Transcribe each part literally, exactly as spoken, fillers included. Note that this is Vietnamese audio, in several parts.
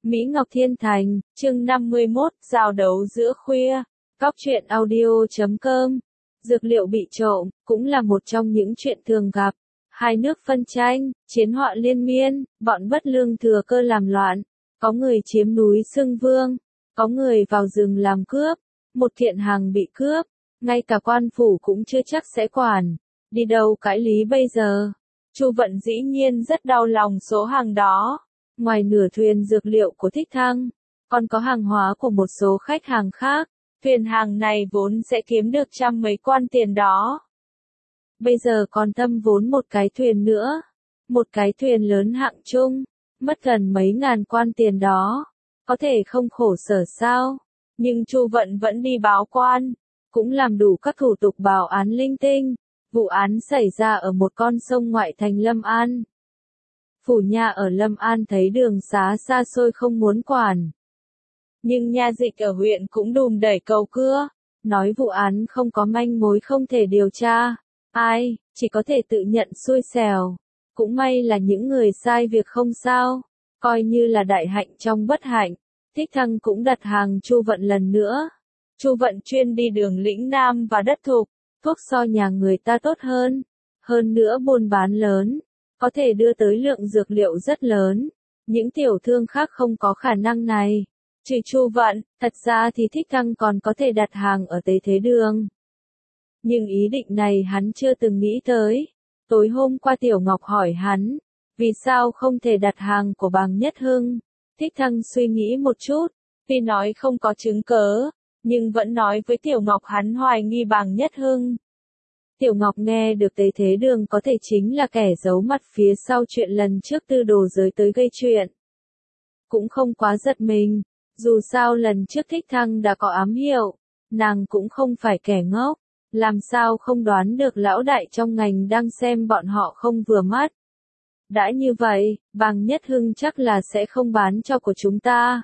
Mỹ Ngọc Thiên Thành, chương năm mươi mốt, giao đấu giữa khuya. Cóc truyện audio chấm com. Dược liệu bị trộm, cũng là một trong những chuyện thường gặp. Hai nước phân tranh, chiến họa liên miên, bọn bất lương thừa cơ làm loạn. Có người chiếm núi xưng vương, có người vào rừng làm cướp. Một kiện hàng bị cướp, ngay cả quan phủ cũng chưa chắc sẽ quản. Đi đâu cãi lý bây giờ? Chu Vận dĩ nhiên rất đau lòng số hàng đó. Ngoài nửa thuyền dược liệu của Thích Thăng, còn có hàng hóa của một số khách hàng khác. Thuyền hàng này vốn sẽ kiếm được trăm mấy quan tiền đó. Bây giờ còn thâm vốn một cái thuyền nữa. Một cái thuyền lớn hạng trung, mất gần mấy ngàn quan tiền đó. Có thể không khổ sở sao? Nhưng Chu Vận vẫn đi báo quan, cũng làm đủ các thủ tục báo án linh tinh. Vụ án xảy ra ở một con sông ngoại thành Lâm An. Phủ nha ở Lâm An thấy đường xá xa xôi không muốn quản. Nhưng nha dịch ở huyện cũng đùm đẩy cầu cưa, nói vụ án không có manh mối không thể điều tra. Ai, chỉ có thể tự nhận xui xẻo. Cũng may là những người sai việc không sao, coi như là đại hạnh trong bất hạnh. Thích Thăng cũng đặt hàng Chu Vận lần nữa. Chu Vận chuyên đi đường lĩnh Nam và đất thục, thuốc so nhà người ta tốt hơn. Hơn nữa buôn bán lớn, có thể đưa tới lượng dược liệu rất lớn. Những tiểu thương khác không có khả năng này. Trừ Chu Vận, thật ra thì Thích Thăng còn có thể đặt hàng ở Tế Thế Đường. Nhưng ý định này hắn chưa từng nghĩ tới. Tối hôm qua Tiểu Ngọc hỏi hắn, vì sao không thể đặt hàng của Bàng Nhất Hưng? Thích Thăng suy nghĩ một chút, tuy nói không có chứng cớ, nhưng vẫn nói với Tiểu Ngọc hắn hoài nghi Bàng Nhất Hưng. Tiểu Ngọc nghe được Tế Thế Đường có thể chính là kẻ giấu mặt phía sau chuyện lần trước Tư Đồ Giới tới gây chuyện. Cũng không quá giật mình, dù sao lần trước Thích Thăng đã có ám hiệu, nàng cũng không phải kẻ ngốc, làm sao không đoán được lão đại trong ngành đang xem bọn họ không vừa mắt. Đã như vậy, Bàng Nhất Hưng chắc là sẽ không bán cho của chúng ta.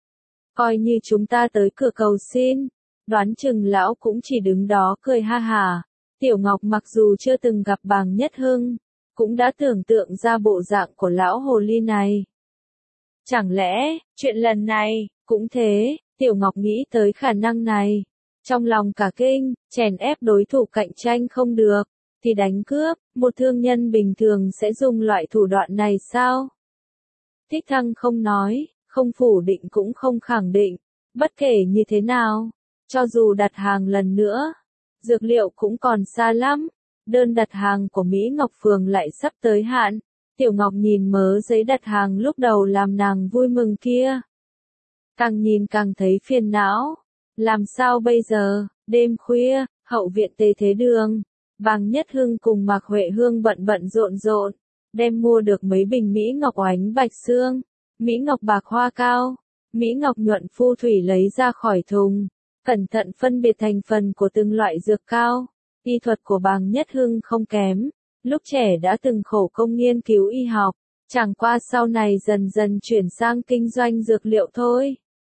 Coi như chúng ta tới cửa cầu xin, đoán chừng lão cũng chỉ đứng đó cười ha hả. Tiểu Ngọc mặc dù chưa từng gặp Bàng Nhất Hưng, cũng đã tưởng tượng ra bộ dạng của lão hồ ly này. Chẳng lẽ, chuyện lần này, cũng thế, Tiểu Ngọc nghĩ tới khả năng này. Trong lòng cả kinh, chèn ép đối thủ cạnh tranh không được, thì đánh cướp, một thương nhân bình thường sẽ dùng loại thủ đoạn này sao? Thích Thăng không nói, không phủ định cũng không khẳng định, bất kể như thế nào, cho dù đặt hàng lần nữa, dược liệu cũng còn xa lắm, đơn đặt hàng của Mỹ Ngọc Phường lại sắp tới hạn. Tiểu Ngọc nhìn mớ giấy đặt hàng lúc đầu làm nàng vui mừng kia. Càng nhìn càng thấy phiền não. Làm sao bây giờ, đêm khuya, hậu viện Tế Thế Đường, Bàng Nhất Hưng cùng Mạc Huệ Hương bận bận rộn rộn, đem mua được mấy bình Mỹ Ngọc Oánh Bạch Xương, Mỹ Ngọc Bạc Hoa Cao, Mỹ Ngọc Nhuận Phu Thủy lấy ra khỏi thùng, cẩn thận phân biệt thành phần của từng loại dược cao. Y thuật của Bàng Nhất Hưng không kém, lúc trẻ đã từng khổ công nghiên cứu y học, chẳng qua sau này dần dần chuyển sang kinh doanh dược liệu thôi.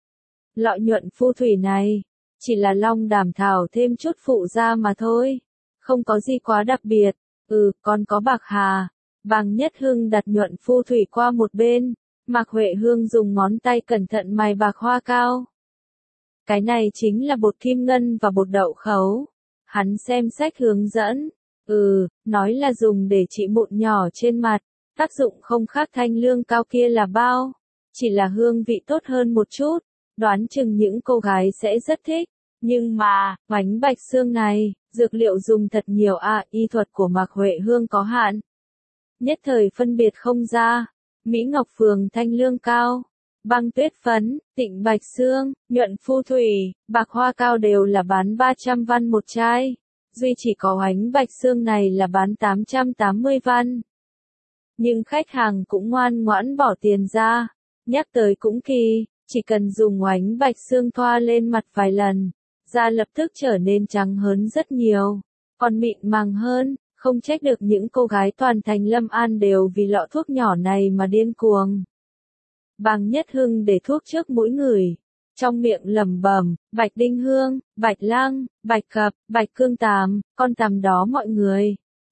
Lọ Nhuận Phu Thủy này, chỉ là long đảm thảo thêm chút phụ gia mà thôi, không có gì quá đặc biệt. Ừ, còn có bạc hà. Bàng Nhất Hưng đặt Nhuận Phu Thủy qua một bên, Mạc Huệ Hương dùng ngón tay cẩn thận mài bạc hoa cao. Cái này chính là bột kim ngân và bột đậu khấu. Hắn xem sách hướng dẫn, ừ, nói là dùng để trị mụn nhỏ trên mặt, tác dụng không khác thanh lương cao kia là bao, chỉ là hương vị tốt hơn một chút, đoán chừng những cô gái sẽ rất thích. Nhưng mà, Oánh Bạch Xương này, dược liệu dùng thật nhiều à, y thuật của Mạc Huệ Hương có hạn. Nhất thời phân biệt không ra, Mỹ Ngọc Phường thanh lương cao, Băng Tuyết Phấn, Tịnh Bạch Xương, Nhuận Phu Thủy, Bạc Hoa Cao đều là bán ba trăm văn một chai, duy chỉ có Oánh Bạch Xương này là bán tám trăm tám mươi văn. Nhưng khách hàng cũng ngoan ngoãn bỏ tiền ra, nhắc tới cũng kỳ, chỉ cần dùng Oánh Bạch Xương thoa lên mặt vài lần, da lập tức trở nên trắng hơn rất nhiều, còn mịn màng hơn, không trách được những cô gái toàn thành Lâm An đều vì lọ thuốc nhỏ này mà điên cuồng. Bàng Nhất Hưng để thuốc trước mũi người, trong miệng lẩm bẩm, Bạch Đinh Hương, Bạch Lăng, Bạch Cập, Bạch Cương Tàm, con tằm đó mọi người.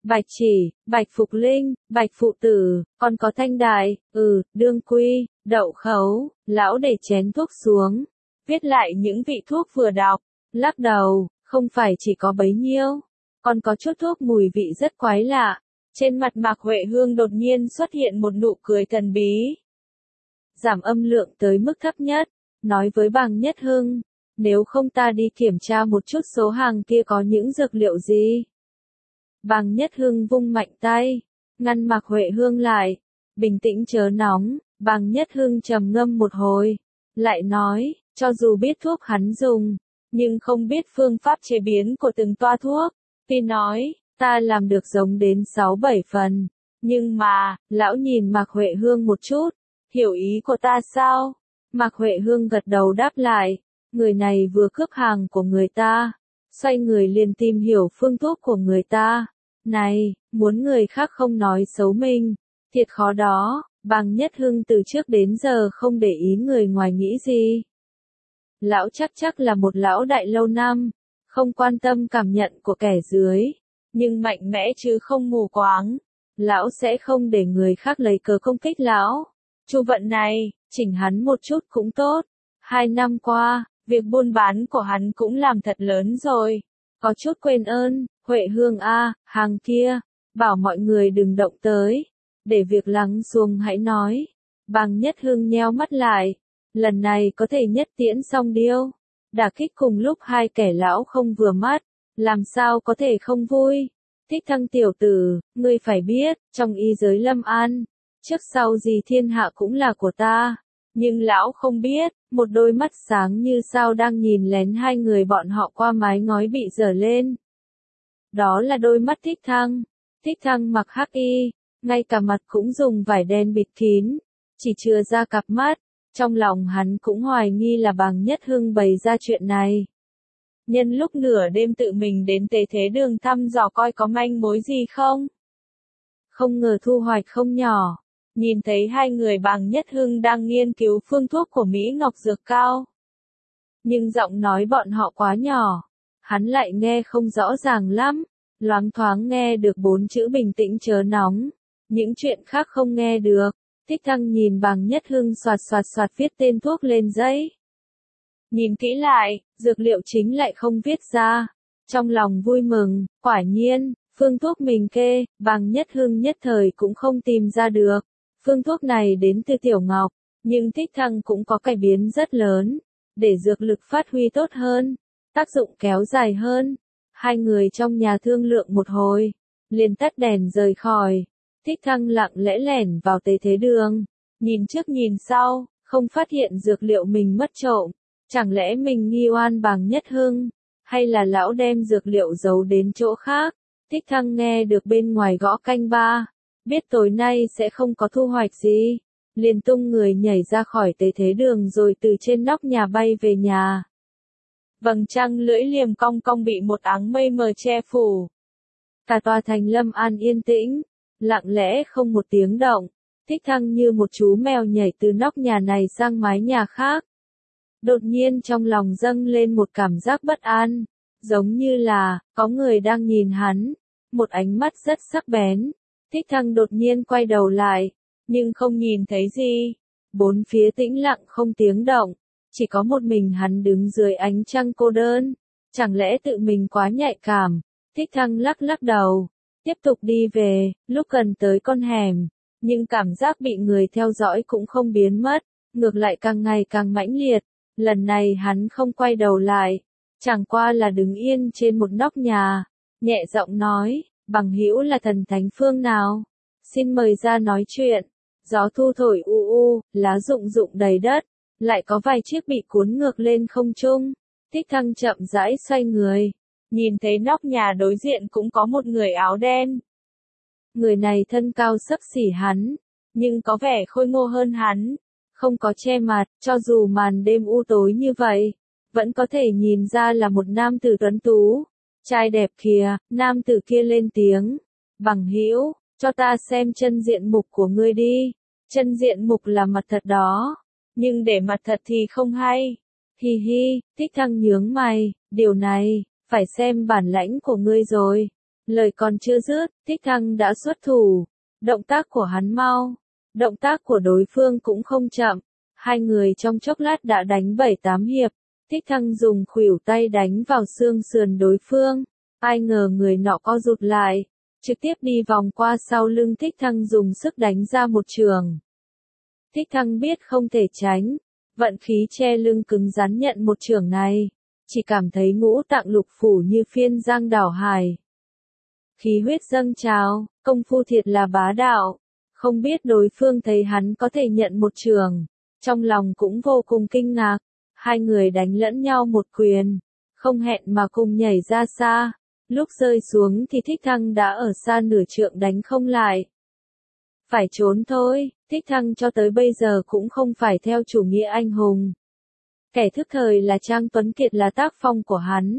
Bạch Chỉ, Bạch Phục Linh, Bạch Phụ Tử, còn có Thanh Đại, ừ, Đương Quy, Đậu Khấu, lão để chén thuốc xuống, viết lại những vị thuốc vừa đọc, lắc đầu, không phải chỉ có bấy nhiêu, còn có chút thuốc mùi vị rất quái lạ. Trên mặt Mạc Huệ Hương đột nhiên xuất hiện một nụ cười thần bí. Giảm âm lượng tới mức thấp nhất, nói với Bàng Nhất Hưng, nếu không ta đi kiểm tra một chút số hàng kia có những dược liệu gì. Bàng Nhất Hưng vung mạnh tay, ngăn Mạc Huệ Hương lại, bình tĩnh chớ nóng. Bàng Nhất Hưng trầm ngâm một hồi, lại nói, cho dù biết thuốc hắn dùng, nhưng không biết phương pháp chế biến của từng toa thuốc. Tuy nói, ta làm được giống đến sáu bảy phần, nhưng mà, lão nhìn Mạc Huệ Hương một chút, hiểu ý của ta sao? Mạc Huệ Hương gật đầu đáp lại, người này vừa cướp hàng của người ta, xoay người liền tìm hiểu phương thuốc của người ta. Này, muốn người khác không nói xấu mình, thiệt khó đó. Bàng Nhất Hưng từ trước đến giờ không để ý người ngoài nghĩ gì. Lão chắc chắc là một lão đại lâu năm, không quan tâm cảm nhận của kẻ dưới, nhưng mạnh mẽ chứ không mù quáng. Lão sẽ không để người khác lấy cớ công kích lão. Chu Vận này, chỉnh hắn một chút cũng tốt. Hai năm qua, việc buôn bán của hắn cũng làm thật lớn rồi. Có chút quên ơn, Huệ Hương a, hàng kia, bảo mọi người đừng động tới. Để việc lắng xuống hãy nói. Bàng Nhất Hưng nheo mắt lại. Lần này có thể nhất tiễn xong điêu. Đả kích cùng lúc hai kẻ lão không vừa mắt. Làm sao có thể không vui. Thích Thăng tiểu tử, ngươi phải biết, trong y giới Lâm An, trước sau gì thiên hạ cũng là của ta. Nhưng lão không biết, một đôi mắt sáng như sao đang nhìn lén hai người bọn họ qua mái ngói bị dở lên. Đó là đôi mắt Thích Thăng. Thích Thăng mặc hắc y, ngay cả mặt cũng dùng vải đen bịt kín, chỉ chừa ra cặp mắt. Trong lòng hắn cũng hoài nghi là Bàng Nhất Hưng bày ra chuyện này. Nhân lúc nửa đêm tự mình đến Tế Thế Đường thăm dò coi có manh mối gì không. Không ngờ thu hoạch không nhỏ. Nhìn thấy hai người Bàng Nhất Hưng đang nghiên cứu phương thuốc của Mỹ Ngọc Dược Cao. Nhưng giọng nói bọn họ quá nhỏ. Hắn lại nghe không rõ ràng lắm. Loáng thoáng nghe được bốn chữ bình tĩnh chớ nóng. Những chuyện khác không nghe được. Thích Thăng nhìn Bàng Nhất Hưng soạt soạt soạt viết tên thuốc lên giấy. Nhìn kỹ lại, dược liệu chính lại không viết ra. Trong lòng vui mừng, quả nhiên, phương thuốc mình kê, Bàng Nhất Hưng nhất thời cũng không tìm ra được. Phương thuốc này đến từ Tiểu Ngọc, nhưng Thích Thăng cũng có cải biến rất lớn, để dược lực phát huy tốt hơn, tác dụng kéo dài hơn. Hai người trong nhà thương lượng một hồi, liền tắt đèn rời khỏi. Thích Thăng lặng lẽ lẻn vào Tế Thế Đường, nhìn trước nhìn sau, không phát hiện dược liệu mình mất trộm. Chẳng lẽ mình nghi oan Bàng Nhất Hưng, hay là lão đem dược liệu giấu đến chỗ khác? Thích Thăng nghe được bên ngoài gõ canh ba, biết tối nay sẽ không có thu hoạch gì, liền tung người nhảy ra khỏi Tế Thế Đường rồi từ trên nóc nhà bay về nhà. Vầng trăng lưỡi liềm cong cong bị một áng mây mờ che phủ. Cả tòa thành Lâm An yên tĩnh, lặng lẽ không một tiếng động. Thích Thăng như một chú mèo nhảy từ nóc nhà này sang mái nhà khác. Đột nhiên trong lòng dâng lên một cảm giác bất an, giống như là, có người đang nhìn hắn, một ánh mắt rất sắc bén. Thích Thăng đột nhiên quay đầu lại, nhưng không nhìn thấy gì. Bốn phía tĩnh lặng không tiếng động, chỉ có một mình hắn đứng dưới ánh trăng cô đơn. Chẳng lẽ tự mình quá nhạy cảm? Thích Thăng lắc lắc đầu, tiếp tục đi về. Lúc gần tới con hẻm, nhưng cảm giác bị người theo dõi cũng không biến mất, ngược lại càng ngày càng mãnh liệt. Lần này hắn không quay đầu lại, chẳng qua là đứng yên trên một nóc nhà, nhẹ giọng nói, Bằng hữu là thần thánh phương nào? Xin mời ra nói chuyện. Gió thu thổi u u, lá rụng rụng đầy đất, lại có vài chiếc bị cuốn ngược lên không trung. Thích Thăng chậm rãi xoay người, nhìn thấy nóc nhà đối diện cũng có một người áo đen. Người này thân cao xấp xỉ hắn, nhưng có vẻ khôi ngô hơn hắn. Không có che mặt, cho dù màn đêm u tối như vậy, vẫn có thể nhìn ra là một nam tử tuấn tú. Trai đẹp kìa, nam tử kia lên tiếng. Bằng hữu, cho ta xem chân diện mục của ngươi đi. Chân diện mục là mặt thật đó, nhưng để mặt thật thì không hay. Hi hi, Thích Thăng nhướng mày, điều này, phải xem bản lãnh của ngươi rồi. Lời còn chưa dứt, Thích Thăng đã xuất thủ. Động tác của hắn mau, động tác của đối phương cũng không chậm. Hai người trong chốc lát đã đánh bảy tám hiệp. Thích Thăng dùng khuỷu tay đánh vào xương sườn đối phương. Ai ngờ người nọ co rụt lại, trực tiếp đi vòng qua sau lưng Thích Thăng dùng sức đánh ra một chưởng. Thích Thăng biết không thể tránh, vận khí che lưng cứng rắn nhận một chưởng này, chỉ cảm thấy ngũ tạng lục phủ như phiên giang đảo hải. Khí huyết dâng trào, công phu thiệt là bá đạo, không biết đối phương thấy hắn có thể nhận một chưởng, trong lòng cũng vô cùng kinh ngạc, hai người đánh lẫn nhau một quyền, không hẹn mà cùng nhảy ra xa, lúc rơi xuống thì Thích Thăng đã ở xa nửa trượng đánh không lại. Phải trốn thôi, Thích Thăng cho tới bây giờ cũng không phải theo chủ nghĩa anh hùng. Kẻ thức thời là Trang Tuấn Kiệt là tác phong của hắn.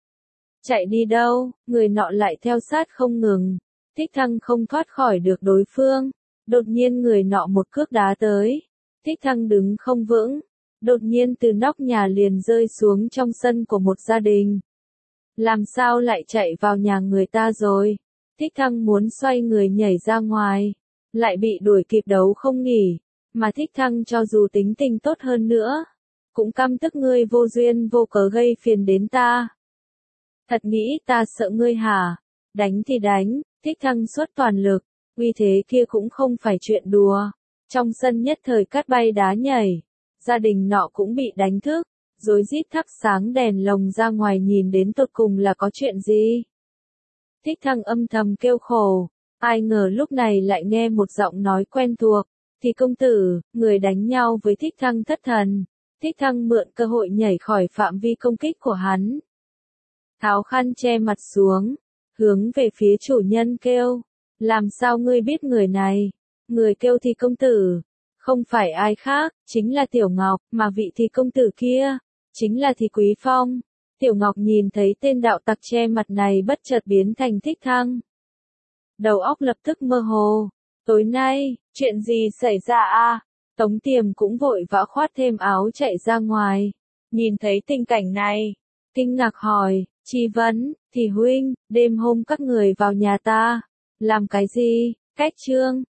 Chạy đi đâu, người nọ lại theo sát không ngừng. Thích Thăng không thoát khỏi được đối phương. Đột nhiên người nọ một cước đá tới. Thích Thăng đứng không vững. Đột nhiên từ nóc nhà liền rơi xuống trong sân của một gia đình. Làm sao lại chạy vào nhà người ta rồi? Thích Thăng muốn xoay người nhảy ra ngoài. Lại bị đuổi kịp đấu không nghỉ. Mà Thích Thăng cho dù tính tình tốt hơn nữa, cũng căm tức ngươi vô duyên vô cớ gây phiền đến ta. Thật nghĩ ta sợ ngươi hả? Đánh thì đánh, Thích Thăng xuất toàn lực, uy thế kia cũng không phải chuyện đùa. Trong sân nhất thời cát bay đá nhảy, gia đình nọ cũng bị đánh thức, rối rít thắp sáng đèn lồng ra ngoài nhìn đến tột cùng là có chuyện gì. Thích Thăng âm thầm kêu khổ, ai ngờ lúc này lại nghe một giọng nói quen thuộc, thì công tử, người đánh nhau với Thích Thăng thất thần. Thích Thăng mượn cơ hội nhảy khỏi phạm vi công kích của hắn. Tháo khăn che mặt xuống, hướng về phía chủ nhân kêu, làm sao ngươi biết người này? Người kêu thì công tử, không phải ai khác, chính là Tiểu Ngọc, mà vị thì công tử kia, chính là thì Quý Phong. Tiểu Ngọc nhìn thấy tên đạo tặc che mặt này bất chợt biến thành Thích Thăng. Đầu óc lập tức mơ hồ, tối nay, chuyện gì xảy ra a? Tống Tiềm cũng vội vã khoát thêm áo chạy ra ngoài, nhìn thấy tình cảnh này, kinh ngạc hỏi, Chi Vấn, thì huynh, đêm hôm các người vào nhà ta, làm cái gì? Cách trương,